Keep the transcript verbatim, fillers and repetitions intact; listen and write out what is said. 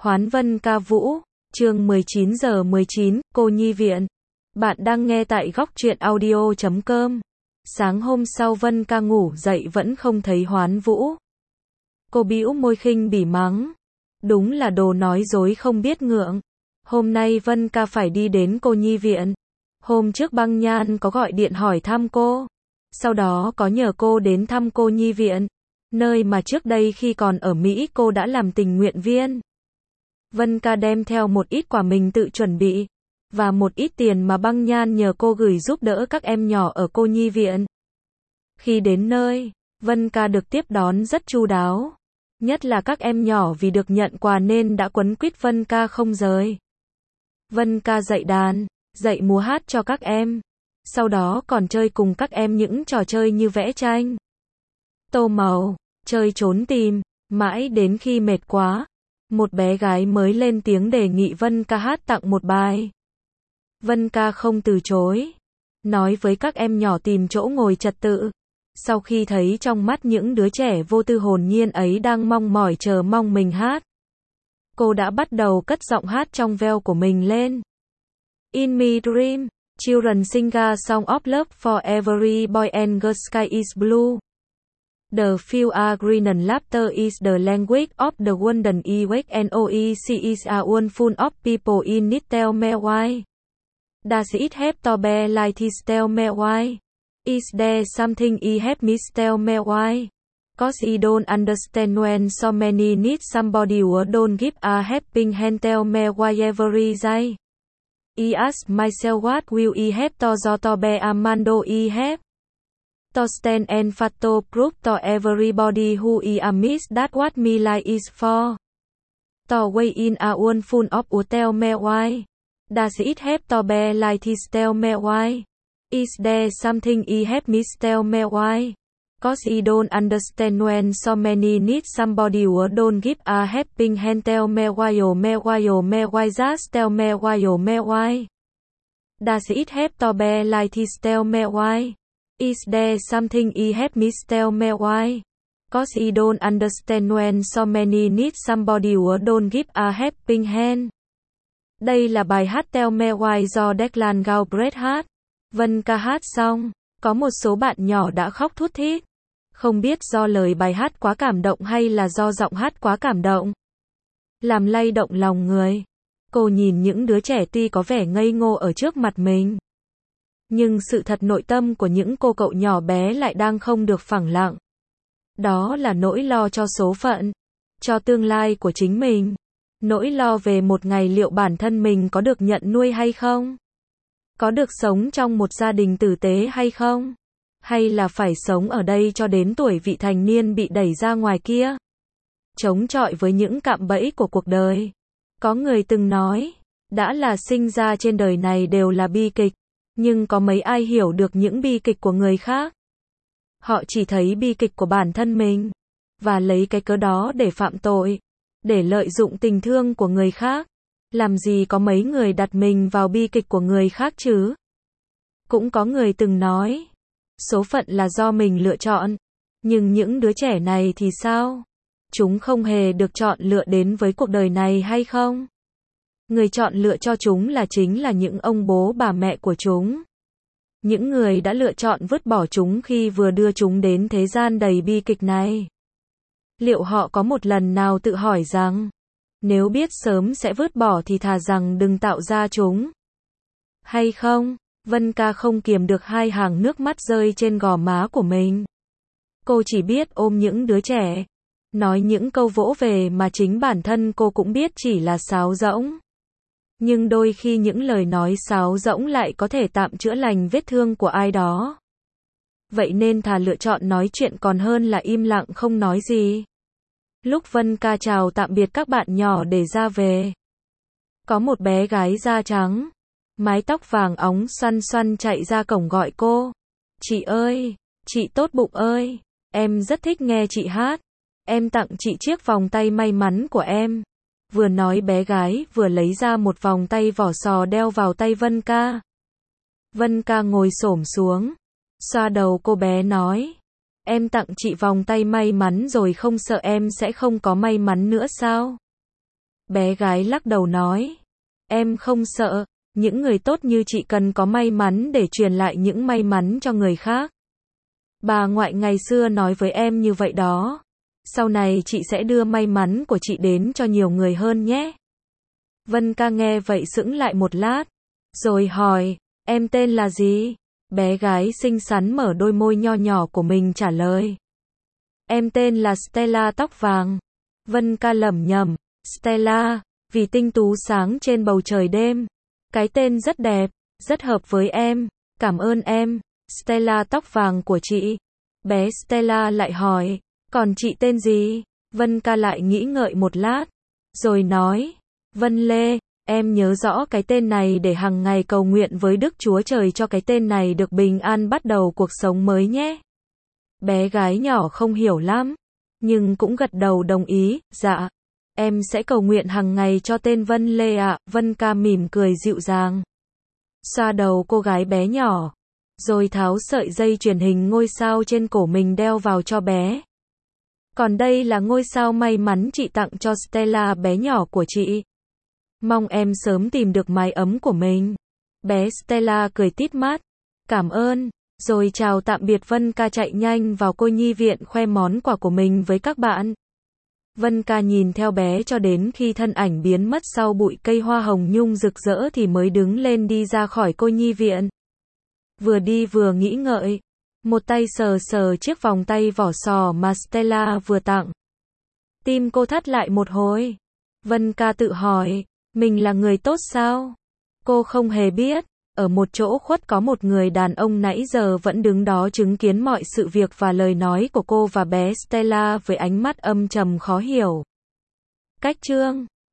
Hoán Vân ca vũ, chương mười chín giờ mười chín, cô nhi viện. Bạn đang nghe tại góc truyện audio chấm com. Sáng hôm sau Vân ca ngủ dậy vẫn không thấy Hoán Vũ. Cô bĩu môi khinh bỉ mắng. Đúng là đồ nói dối không biết ngượng. Hôm nay Vân ca phải đi đến cô nhi viện. Hôm trước Băng Nhan có gọi điện hỏi thăm cô. Sau đó có nhờ cô đến thăm cô nhi viện. Nơi mà trước đây khi còn ở Mỹ cô đã làm tình nguyện viên. Vân ca đem theo một ít quà mình tự chuẩn bị. Và một ít tiền mà Băng Nhan nhờ cô gửi giúp đỡ các em nhỏ ở cô nhi viện. Khi đến nơi, Vân ca được tiếp đón rất chu đáo. Nhất là các em nhỏ vì được nhận quà nên đã quấn quýt Vân ca không rời. Vân ca dạy đàn, dạy múa hát cho các em. Sau đó còn chơi cùng các em những trò chơi như vẽ tranh, tô màu, chơi trốn tìm. Mãi đến khi mệt quá, một bé gái mới lên tiếng đề nghị Vân ca hát tặng một bài. Vân ca không từ chối, nói với các em nhỏ tìm chỗ ngồi trật tự. Sau khi thấy trong mắt những đứa trẻ vô tư hồn nhiên ấy đang mong mỏi chờ mong mình hát, cô đã bắt đầu cất giọng hát trong veo của mình lên. In my dream, children sing a song of love for every boy and girl, sky is blue. The fields are green and laughter is the language of the world and awake and O E C is a world full of people in it. Tell me why. Does it have to be like this? Tell me why. Is there something I have missed? Tell me why. Cause I don't understand when so many need somebody who don't give a helping hand. Tell me why every day. I ask myself what will I have to do to be a man? Do I have to stand and fight to prove to everybody who I am? Is that what my life is for? To wait in a world full of you. Tell me why. Does it have to be like this? Tell me why. Is there something I have missed? Tell me why. Cause I don't understand when so many need somebody who don't give a helping hand. Tell me why, oh me why, oh me why, just tell me why, oh me why. Does it have to be like this? Tell me why. Is there something I have missed? Tell me why. Cause I don't understand when so many need somebody who don't give a helping hand. Đây là bài hát Tell Me Why do Declan Galbraith hát. Vân ca hát xong, có một số bạn nhỏ đã khóc thút thít. Không biết do lời bài hát quá cảm động hay là do giọng hát quá cảm động, làm lay động lòng người. Cô nhìn những đứa trẻ tuy có vẻ ngây ngô ở trước mặt mình, nhưng sự thật nội tâm của những cô cậu nhỏ bé lại đang không được phẳng lặng. Đó là nỗi lo cho số phận, cho tương lai của chính mình. Nỗi lo về một ngày liệu bản thân mình có được nhận nuôi hay không? Có được sống trong một gia đình tử tế hay không? Hay là phải sống ở đây cho đến tuổi vị thành niên bị đẩy ra ngoài kia? Chống chọi với những cạm bẫy của cuộc đời. Có người từng nói, đã là sinh ra trên đời này đều là bi kịch, nhưng có mấy ai hiểu được những bi kịch của người khác? Họ chỉ thấy bi kịch của bản thân mình, và lấy cái cớ đó để phạm tội, để lợi dụng tình thương của người khác. Làm gì có mấy người đặt mình vào bi kịch của người khác chứ? Cũng có người từng nói, số phận là do mình lựa chọn. Nhưng những đứa trẻ này thì sao? Chúng không hề được chọn lựa đến với cuộc đời này hay không? Người chọn lựa cho chúng là chính là những ông bố bà mẹ của chúng. Những người đã lựa chọn vứt bỏ chúng khi vừa đưa chúng đến thế gian đầy bi kịch này. Liệu họ có một lần nào tự hỏi rằng, nếu biết sớm sẽ vứt bỏ thì thà rằng đừng tạo ra chúng? Hay không? Vân ca không kiềm được hai hàng nước mắt rơi trên gò má của mình. Cô chỉ biết ôm những đứa trẻ, nói những câu vỗ về mà chính bản thân cô cũng biết chỉ là sáo rỗng. Nhưng đôi khi những lời nói sáo rỗng lại có thể tạm chữa lành vết thương của ai đó. Vậy nên thà lựa chọn nói chuyện còn hơn là im lặng không nói gì. Lúc Vân ca chào tạm biệt các bạn nhỏ để ra về, có một bé gái da trắng, mái tóc vàng óng xoăn xoăn chạy ra cổng gọi cô. Chị ơi, chị tốt bụng ơi, em rất thích nghe chị hát. Em tặng chị chiếc vòng tay may mắn của em. Vừa nói bé gái vừa lấy ra một vòng tay vỏ sò đeo vào tay Vân ca. Vân ca ngồi xổm xuống, xoa đầu cô bé nói. Em tặng chị vòng tay may mắn rồi không sợ em sẽ không có may mắn nữa sao? Bé gái lắc đầu nói. Em không sợ, những người tốt như chị cần có may mắn để truyền lại những may mắn cho người khác. Bà ngoại ngày xưa nói với em như vậy đó. Sau này chị sẽ đưa may mắn của chị đến cho nhiều người hơn nhé. Vân ca nghe vậy sững lại một lát, rồi hỏi, em tên là gì? Bé gái xinh xắn mở đôi môi nho nhỏ của mình trả lời. Em tên là Stella tóc vàng. Vân ca lẩm nhẩm, Stella, vì tinh tú sáng trên bầu trời đêm. Cái tên rất đẹp, rất hợp với em, cảm ơn em, Stella tóc vàng của chị. Bé Stella lại hỏi, còn chị tên gì? Vân ca lại nghĩ ngợi một lát, rồi nói, Vân Lê, em nhớ rõ cái tên này để hằng ngày cầu nguyện với Đức Chúa Trời cho cái tên này được bình an bắt đầu cuộc sống mới nhé. Bé gái nhỏ không hiểu lắm, nhưng cũng gật đầu đồng ý, dạ. Em sẽ cầu nguyện hằng ngày cho tên Vân Lê ạ. Vân ca mỉm cười dịu dàng, xoa đầu cô gái bé nhỏ, rồi tháo sợi dây chuyền hình ngôi sao trên cổ mình đeo vào cho bé. Còn đây là ngôi sao may mắn chị tặng cho Stella bé nhỏ của chị. Mong em sớm tìm được mái ấm của mình. Bé Stella cười tít mắt, cảm ơn, rồi chào tạm biệt. Vân ca chạy nhanh vào cô nhi viện khoe món quà của mình với các bạn. Vân ca nhìn theo bé cho đến khi thân ảnh biến mất sau bụi cây hoa hồng nhung rực rỡ thì mới đứng lên đi ra khỏi cô nhi viện. Vừa đi vừa nghĩ ngợi, một tay sờ sờ chiếc vòng tay vỏ sò mà Stella vừa tặng. Tim cô thắt lại một hồi. Vân ca tự hỏi, mình là người tốt sao? Cô không hề biết, ở một chỗ khuất có một người đàn ông nãy giờ vẫn đứng đó chứng kiến mọi sự việc và lời nói của cô và bé Stella với ánh mắt âm trầm khó hiểu. Cách chương